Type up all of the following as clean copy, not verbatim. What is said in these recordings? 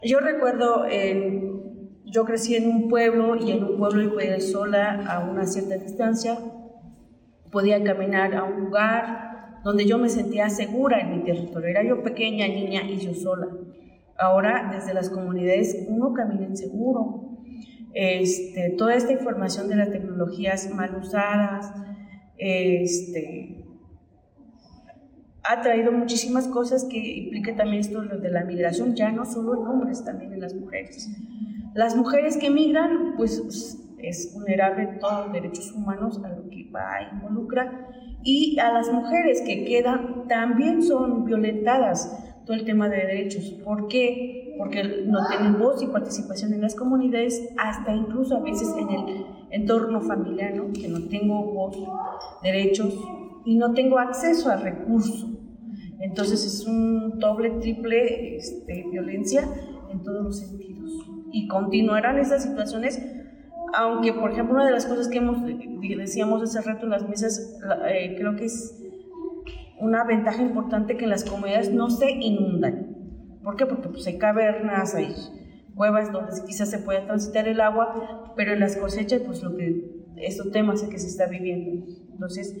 Yo recuerdo, yo crecí en un pueblo y en un pueblo yo podía ir sola a una cierta distancia, podía caminar a un lugar donde yo me sentía segura en mi territorio. Era yo pequeña, niña y yo sola. Ahora, desde las comunidades, uno camina inseguro. Toda esta información de las tecnologías mal usadas, ha traído muchísimas cosas que implica también esto de la migración, ya no solo en hombres, también en las mujeres. Las mujeres que migran, pues es vulnerable todos los derechos humanos a lo que va a involucrar, y a las mujeres que quedan también son violentadas todo el tema de derechos. ¿Por qué? Porque no tienen voz y participación en las comunidades, hasta incluso a veces en el entorno familiar, ¿no? Que no tengo voz, derechos y no tengo acceso al recurso. Entonces es un doble, triple violencia en todos los sentidos. Y continuarán esas situaciones, aunque, por ejemplo, una de las cosas que decíamos hace rato en las mesas, creo que es una ventaja importante que las comunidades no se inundan. ¿Por qué? Porque pues hay cavernas, hay cuevas donde quizás se pueda transitar el agua, pero en las cosechas, pues estos temas que se está viviendo. Entonces,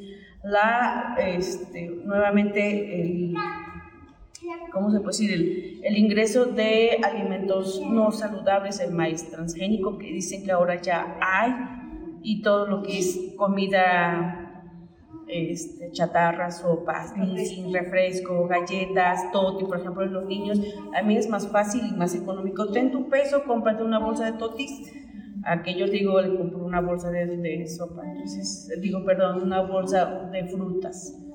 nuevamente, ¿cómo se puede decir? El ingreso de alimentos no saludables, el maíz transgénico, que dicen que ahora ya hay, y todo lo que es comida chatarra, sopas, refresco, galletas, toti, por ejemplo, en los niños, a mí es más fácil y más económico. Ten tu peso, cómprate una bolsa de totis. A que yo digo, le compro una bolsa de sopa, una bolsa de frutas.